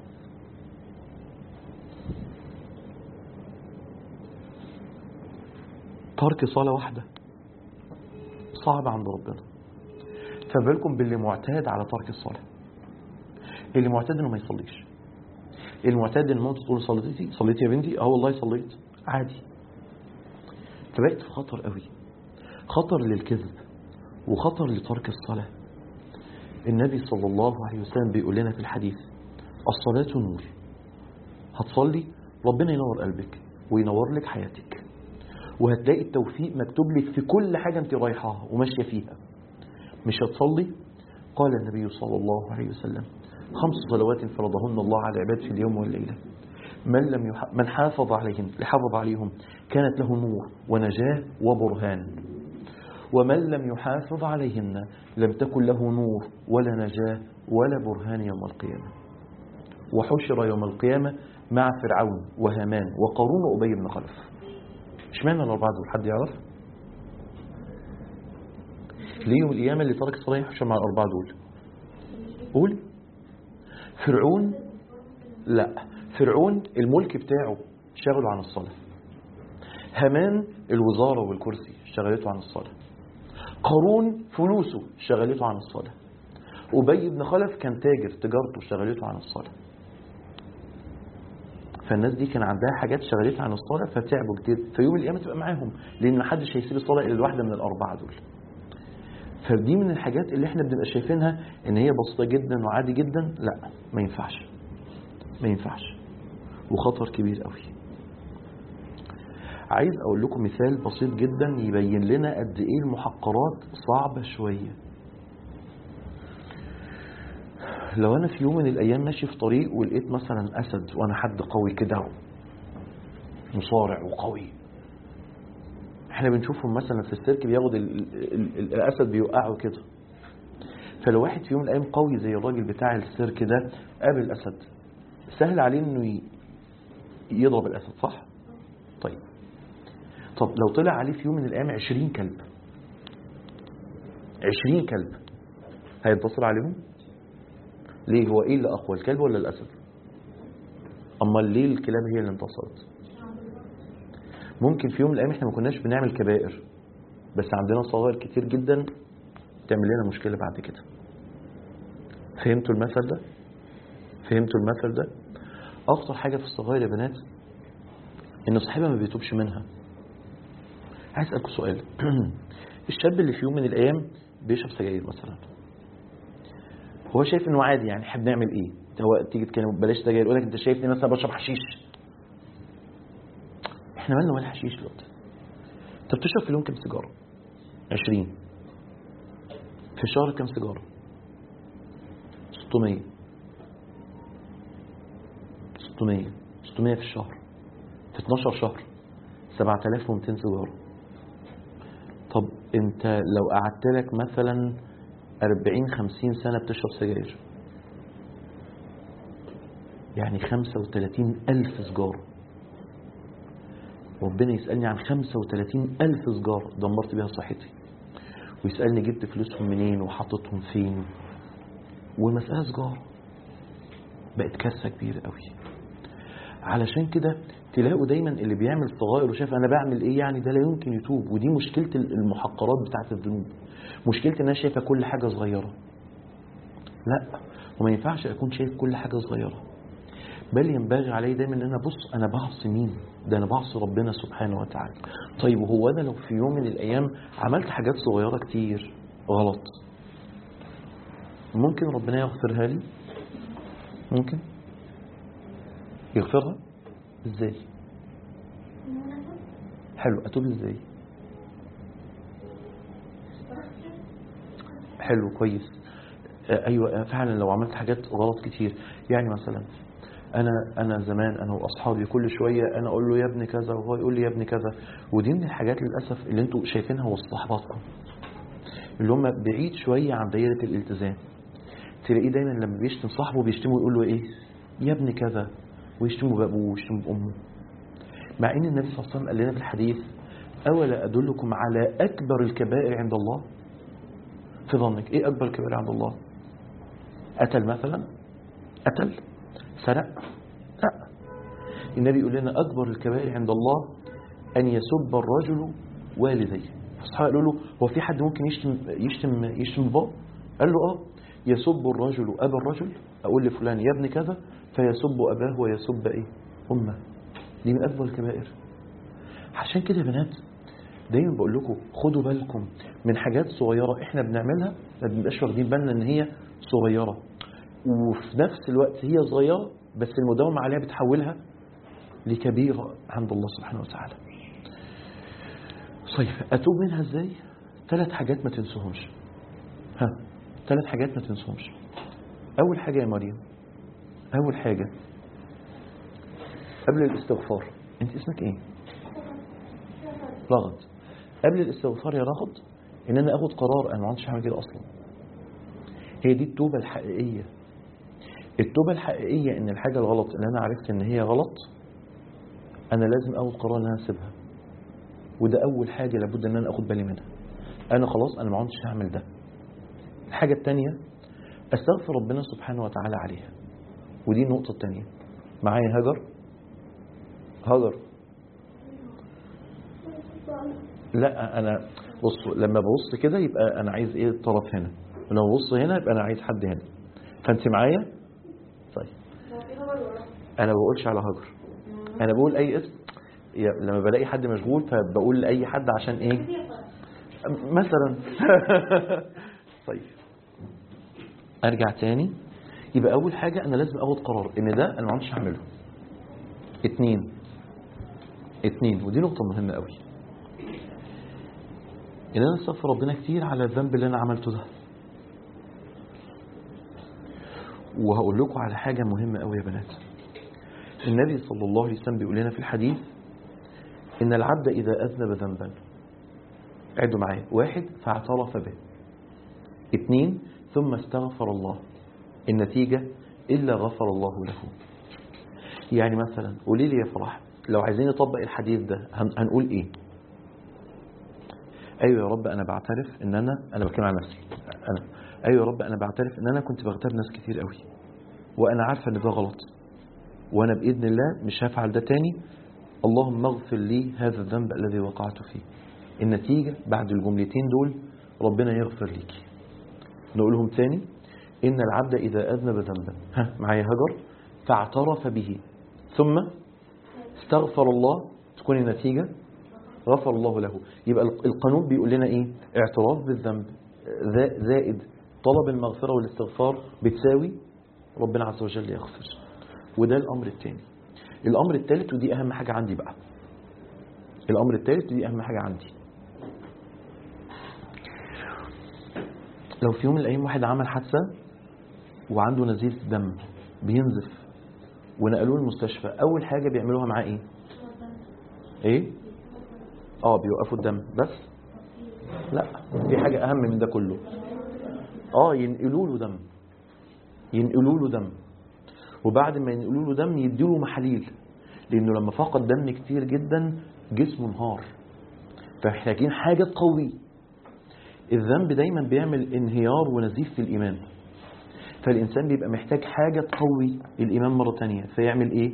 Speaker 1: ترك صلاة واحدة صعب عند ربنا، فبالكم باللي معتاد على ترك الصلاة. اللي معتاد انه ما يصليش، المعتاد ان مامته تقول صليتي يا بنتي؟ اه والله صليت عادي. فبقت في خطر قوي، خطر للكذب وخطر لترك الصلاة. النبي صلى الله عليه وسلم بيقول لنا في الحديث الصلاة نور. هتصلي ربنا ينور قلبك وينور لك حياتك، وهتلاقي التوفيق مكتوب لك في كل حاجة انت رايحاها وماشية فيها. مش هتصلي؟ قال النبي صلى الله عليه وسلم 5 صلوات فرضهن الله على العباد في اليوم والليلة، من حافظ عليهم كانت له نور ونجاة وبرهان، ومن لم يحافظ عليهن لم تكن له نور ولا نجاة ولا برهان يوم القيامة. وحشر يوم القيامة مع فرعون وهامان وقارون وأبي بن خلف. اشمعنى الأربعة دول؟ حد يعرف؟ ليه يوم القيامة اللي ترك الصلاة يحشر مع الأربعة دول؟ قول. فرعون، لا، فرعون الملك بتاعه شغله عن الصلاة. هامان الوزارة والكرسي شغلته عن الصلاة. قارون فلوسه شغلته عن الصلاة. أبي بن خلف كان تاجر، تجارته شغلته عن الصلاة. فالناس دي كان عندها حاجات شغلتها عن الصلاة فتعبوا كتير، في يوم القيامة تبقى معاهم، لأن محدش هيسيب الصلاة إلا الواحدة من الأربعة دول. فدي من الحاجات اللي احنا بنبقى شايفينها ان هي بسيطة جدا وعادي جدا. لا، ما ينفعش وخطر كبير قوي. عايز اقول لكم مثال بسيط جدا يبين لنا قد ايه المحقرات صعبة شوية. لو انا في يوم من الايام ماشي في طريق ولقيت مثلا اسد، وانا حد قوي كده مصارع وقوي، احنا بنشوفهم مثلا في السيرك بياخد الاسد بيوقعه كده. فلو واحد في يوم من الايام قوي زي الراجل بتاع السيرك ده قابل الاسد، سهل عليه انه يضرب الاسد، صح؟ طب لو طلع عليه في يوم من الايام 20 كلب، 20 كلب، هينتصر عليهم؟ ليه؟ هو ايه اللي اقوى، الكلب ولا الاسد؟ اما ليه الكلاب هي اللي انتصرت؟ ممكن في يوم من الايام احنا ما كناش بنعمل كبائر، بس عندنا صغائر كتير جدا تعمل لنا مشكله بعد كده. فهمتوا المثل ده؟ فهمتوا المثل ده؟ اخطر حاجه في الصغائر يا بنات ان صاحبها ما بيتوبش منها. عايز اسالكم سؤال. الشاب اللي في يوم من الايام بيشرب سجاير مثلا، هو شايف انه عادي، يعني احنا بنعمل ايه؟ هو تيجي تكلم بلاش سجاير يقول لك انت شايفني مثلا بشرب حشيش. احنا مالنا ولا حشيش دلوقتي؟ انت بتشرب في اليوم كام سيجاره؟ 20. في الشهر كام سيجاره؟ 600 في الشهر، في 12 شهر 7200 سيجاره. طب انت لو قعدت لك مثلا 40-50 سنه بتشرب سجاير، يعني 35,000 سيجاره. ربنا يسألني عن 35,000 سيجاره دمرت بيها صحتي، ويسألني جبت فلوسهم منين وحطتهم فين. والمسألة سجارة بقت كارثة كبيرة قوي. علشان كده تلاقوا دايما اللي بيعمل صغائر وشايف انا بعمل ايه يعني ده لا يمكن يتوب. ودي مشكلة المحقرات بتاعت الذنوب، مشكلة ان انا شايفة كل حاجة صغيرة. لا، وما ينفعش اكون شايف كل حاجة صغيرة، بل ينبغي علي دايما ان انا بص انا بعصي مين؟ ده انا بعصي ربنا سبحانه وتعالى. طيب وهو انا لو في يوم من الايام عملت حاجات صغيرة كتير غلط، ممكن ربنا يغفرها لي؟ ممكن يغفرها. ازاي؟ حلو، اتوب ازاي؟ حلو كويس. ايوه فعلا لو عملت حاجات غلط كتير، يعني مثلا انا زمان انا واصحابي كل شويه انا اقول له يا ابني كذا وهو يقول لي يا ابني كذا. ودي من الحاجات للاسف اللي انتوا شايفينها وسط صحباتكم اللي هم بعيد شويه عن دايره الالتزام. تلاقيه دايما لما بيشتم صاحبه بيشتمه ويقول له ايه؟ يا ابني كذا، ويشتمه بابوه ويشتمه بامه. مع ان النبي صلى الله عليه وسلم قال لنا في الحديث اولا ادلكم على اكبر الكبائر عند الله. في ظنك ايه اكبر الكبائر عند الله؟ قتل مثلا؟ قتل؟ سرق؟ لا. النبي يقول لنا اكبر الكبائر عند الله ان يسب الرجل والديه. الصحابه قالوا له هو في حد ممكن يشتم باباه؟ قال له يسب الرجل ابا الرجل، اقول لفلان يا ابن كذا فيسب اباه ويسب ايه؟ امه. دي من اكبر الكبائر. عشان كده يا بنات دايما بقول لكم خدوا بالكم من حاجات صغيره احنا بنعملها ما بنبقاش واخدين بالنا ان هي صغيره، وفي نفس الوقت هي صغيره بس المداومه عليها بتحولها لكبيره عند الله سبحانه وتعالى. طيب اتوب منها ازاي؟ 3 حاجات ما تنسوهمش. 3 حاجات ما تنسوهمش. اول حاجه يا مريم، اول حاجه قبل الاستغفار، انت اسمك ايه؟ رغد. قبل الاستغفار يا رغد ان انا اخد قرار انا ما عنديش حاجه كده اصلا. هي دي التوبه الحقيقيه. التوبه الحقيقيه ان الحاجه الغلط اللي انا عرفت ان هي غلط انا لازم اخد قرار ان انا اسيبها. وده اول حاجه لابد ان انا اخد بالي منها. انا خلاص انا ما عنديش هعمل ده. الحاجه الثانيه استغفر ربنا سبحانه وتعالى عليها. ودي النقطه الثانيه. معايا هاجر؟ هاجر لا انا بص لما ببص كده يبقى انا عايز ايه الطرف هنا، ولما ببص هنا يبقى انا عايز حد هنا. فانت معايا؟ طيب انا ما بقولش على هاجر، انا بقول اي اسم لما بلاقي حد مشغول فبقول لاي حد عشان ايه مثلا. طيب ارجع تاني. يبقى اول حاجه انا لازم اخد قرار ان ده انا ما عنديش هعمله. 2 ودي نقطه مهمه قوي، ان انا استغفر ربنا كتير على الذنب اللي انا عملته ده. وهقول لكم على حاجه مهمه قوي يا بنات. النبي صلى الله عليه وسلم بيقول لنا في الحديث ان العبد اذا اذنب ذنبا، عدوا معايا، 1 فاعترف به، 2 ثم استغفر الله، النتيجه الا غفر الله له. يعني مثلا قولي لي يا فرح لو عايزين نطبق الحديث ده هنقول ايه؟ ايوه يا رب انا بعترف ان انا بتكلم عن نفسي. ايوه يا رب انا بعترف ان انا كنت بغتاب ناس كتير قوي، وأنا عارفة أن ده غلط، وأنا بإذن الله مش هفعل ده تاني، اللهم اغفر لي هذا الذنب الذي وقعت فيه. النتيجة بعد الجملتين دول ربنا يغفر لك. نقولهم تاني: إن العبد إذا أذنب ذنبا، معايا هجر، فاعترف به ثم استغفر الله، تكون النتيجة غفر الله له. يبقى القانون بيقول لنا إيه؟ اعتراف بالذنب زائد طلب المغفرة والاستغفار بتساوي ربنا عز وجل يغفر. وده الأمر الثاني. الأمر الثالث، ودي أهم حاجة عندي بقى، الأمر الثالث ودي أهم حاجة عندي: لو في يوم من الأيام واحد عمل حادثة وعنده نزيف دم بينزف ونقلوه المستشفى، أول حاجة بيعملوها معاه إيه؟ إيه؟ بيوقفوا الدم بس؟ لا، في حاجة أهم من ده كله. ينقلوا له دم، ينقلوا له دم، وبعد ما ينقلوا له دم يديله محاليل، لأنه لما فقد دم كتير جدا جسمه انهار، فمحتاجين حاجة تقويه. الذنب دايما بيعمل انهيار ونزيف في الإيمان، فالإنسان بيبقى محتاج حاجة تقوي الإيمان مرة تانية. فيعمل إيه؟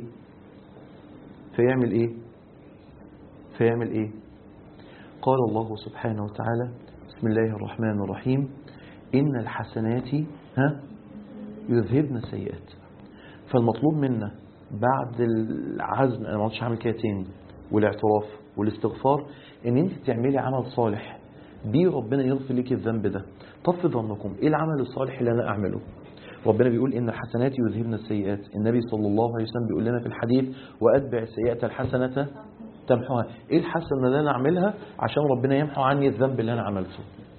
Speaker 1: فيعمل إيه؟ قال الله سبحانه وتعالى: بسم الله الرحمن الرحيم: إن الحسنات يذهبن السيئات. فالمطلوب منا بعد العزم أنا ما عادش هعمل كده تاني والاعتراف والاستغفار، إن أنت تعملي عمل صالح بيه ربنا يغفر لك الذنب ده. طب في ظنكم إيه العمل الصالح اللي أنا أعمله؟ ربنا بيقول إن الحسنات يذهبن السيئات. النبي صلى الله عليه وسلم بيقول لنا في الحديث: وأتبع السيئة الحسنة تمحوها. إيه الحسنة اللي أنا أعملها عشان ربنا يمحو عني الذنب اللي أنا عملته؟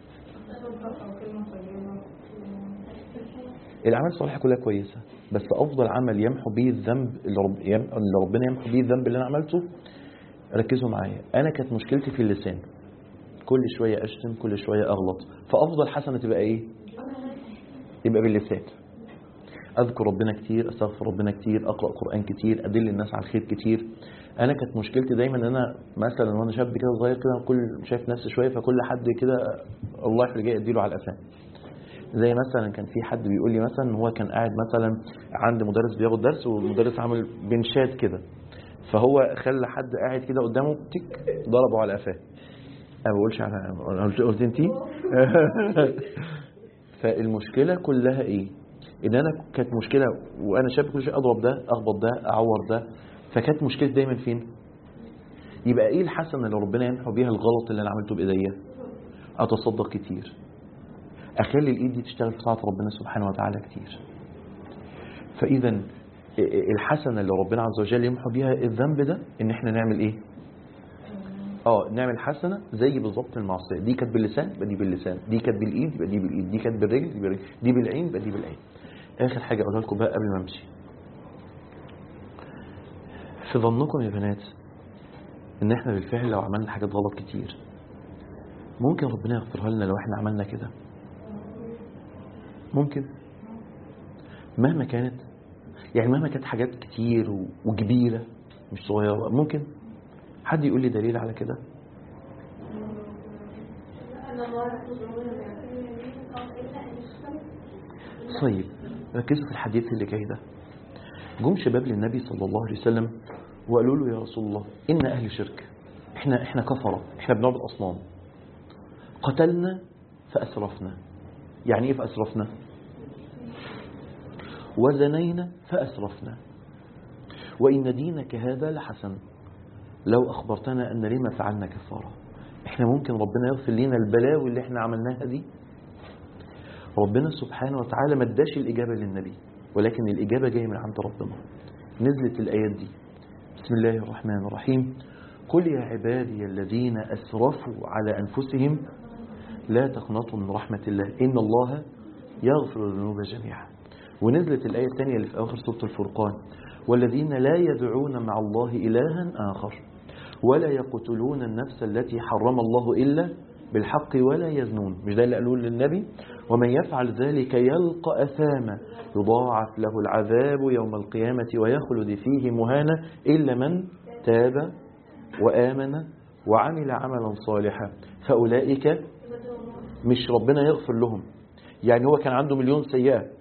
Speaker 1: الأعمال الصالحة كلها كويسة، بس أفضل عمل يمحو به الذنب اللي ربنا يمحو به الذنب اللي أنا عملته. ركزوا معايا، أنا كانت مشكلتي في اللسان، كل شوية أشتم، كل شوية أغلط، فأفضل حسنة تبقى إيه؟ يبقى باللسان، أذكر ربنا كتير، أستغفر ربنا كتير، أقرأ قرآن كتير، أدل الناس على الخير كتير. أنا كانت مشكلتي دايما أن أنا مثلا وأنا شاب كده صغير كده كل شايف نفسي شوية، فكل حد كده الله يحرجه يديله على الأسان. زي مثلا كان في حد بيقول لي مثلا هو كان قاعد مثلا عند مدرس بياخد درس، والمدرس عمل بنشات كده، فهو خلى حد قاعد كده قدامه تك ضربه على قفاه. انا ما بقولش على قلت انتي فالمشكله كلها ايه؟ ان انا كانت مشكله وانا شاب كل شيء اضرب ده، اخبط ده، اعور ده، فكانت مشكلتي دايما فين؟ يبقى ايه الحسنه اللي ربنا يمحو بيها الغلط اللي انا عملته بايديا؟ اتصدق كتير، اخلي الايد دي تشتغل في طاعه ربنا سبحانه وتعالى كتير. فاذا الحسنه اللي ربنا عز وجل يمحو بيها الذنب ده ان احنا نعمل ايه؟ نعمل حسنه زي بالظبط المعصيه. دي كانت باللسان يبقى دي باللسان، دي كانت بالايد يبقى دي بالايد، دي كانت بالرجل يبقى بالرجل، دي بالعين يبقى دي بالعين. اخر حاجه اقولها لكم بقى قبل ما امشي: في ظنكم يا بنات ان احنا بالفعل لو عملنا حاجات غلط كتير ممكن ربنا يغفرها لنا لو احنا عملنا كده؟ ممكن مهما كانت، يعني مهما كانت حاجات كتير وكبيرة مش صغيرة. ممكن حد يقول لي دليل على كده؟ طيب ركزوا في الحديث اللي جاي ده. جم شباب للنبي صلى الله عليه وسلم وقالوا له: يا رسول الله إن أهل شرك، احنا كفرة، احنا بنعبد أصنام، قتلنا فأسرفنا. يعني ايه فأسرفنا؟ وزنينا فأسرفنا، وإن دينك هذا لحسن، لو أخبرتنا أن لما فعلنا كفارة. احنا ممكن ربنا يغفر لنا البلاوي اللي احنا عملناها دي؟ ربنا سبحانه وتعالى ما اداش الإجابة للنبي، ولكن الإجابة جاية من عند ربنا. نزلت الآيات دي: بسم الله الرحمن الرحيم: قل يا عبادي الذين أسرفوا على أنفسهم لا تقنطوا من رحمة الله إن الله يغفر الذنوب جميعا. ونزلت الآية الثانية اللي في آخر سورة الفرقان: والذين لا يدعون مع الله إلها آخر ولا يقتلون النفس التي حرم الله إلا بالحق ولا يزنون. مش ده اللي قالوه للنبي؟ ومن يفعل ذلك يلقى أثاما يضاعف له العذاب يوم القيامة ويخلد فيه مهانا إلا من تاب وآمن وعمل عملا صالحا فأولئك. مش ربنا يغفر لهم، يعني هو كان عنده مليون سيئة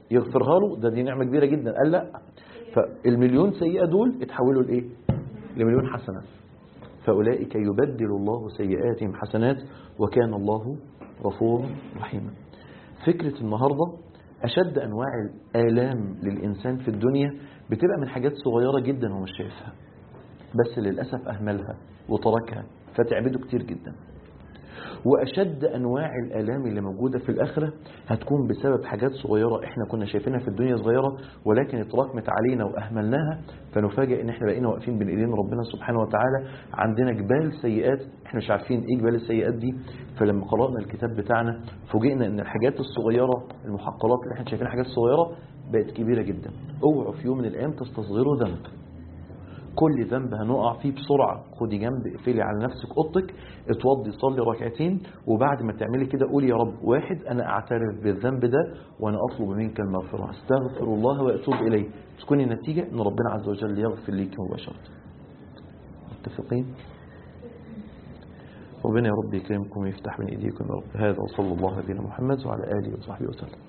Speaker 1: يغفرها له، دي نعمة كبيرة جدا. قال لا، فالمليون سيئة دول اتحولوا لإيه؟ لمليون حسنة. فأولئك يبدل الله سيئاتهم حسنات وكان الله غفورا رحيما. فكرة النهاردة أشد أنواع الآلام للإنسان في الدنيا بتبقى من حاجات صغيرة جدا ومش شايفها، بس للأسف أهملها وتركها فتعبده كتير جدا. وأشد أنواع الآلام اللي موجودة في الآخرة هتكون بسبب حاجات صغيرة إحنا كنا شايفينها في الدنيا صغيرة، ولكن اتراكمت علينا وأهملناها، فنفاجئ إن إحنا بقينا واقفين بين إيدين ربنا سبحانه وتعالى عندنا جبال سيئات إحنا مش عارفين إيه جبال السيئات دي. فلما قرأنا الكتاب بتاعنا فوجئنا إن الحاجات الصغيرة، المحقرات اللي إحنا شايفينها حاجات صغيرة، بقت كبيرة جدا. اوعوا في يوم من الأيام تستصغروا ذنب. كل ذنب هنقع فيه بسرعة خدي جنب، اقفلي على نفسك اوضتك، اتوضي صلي ركعتين، وبعد ما تعملي كده قولي يا رب: واحد، أنا أعترف بالذنب ده وأنا أطلب منك المغفرة، استغفر الله وأتوب إليه. تكون النتيجة أن ربنا عز وجل يغفر لك مباشرة. متفقين؟ ربنا يا رب يكرمكم ويفتح من إيديكم يا رب. هذا وصلى الله على نبينا محمد وعلى آله وصحبه وسلم.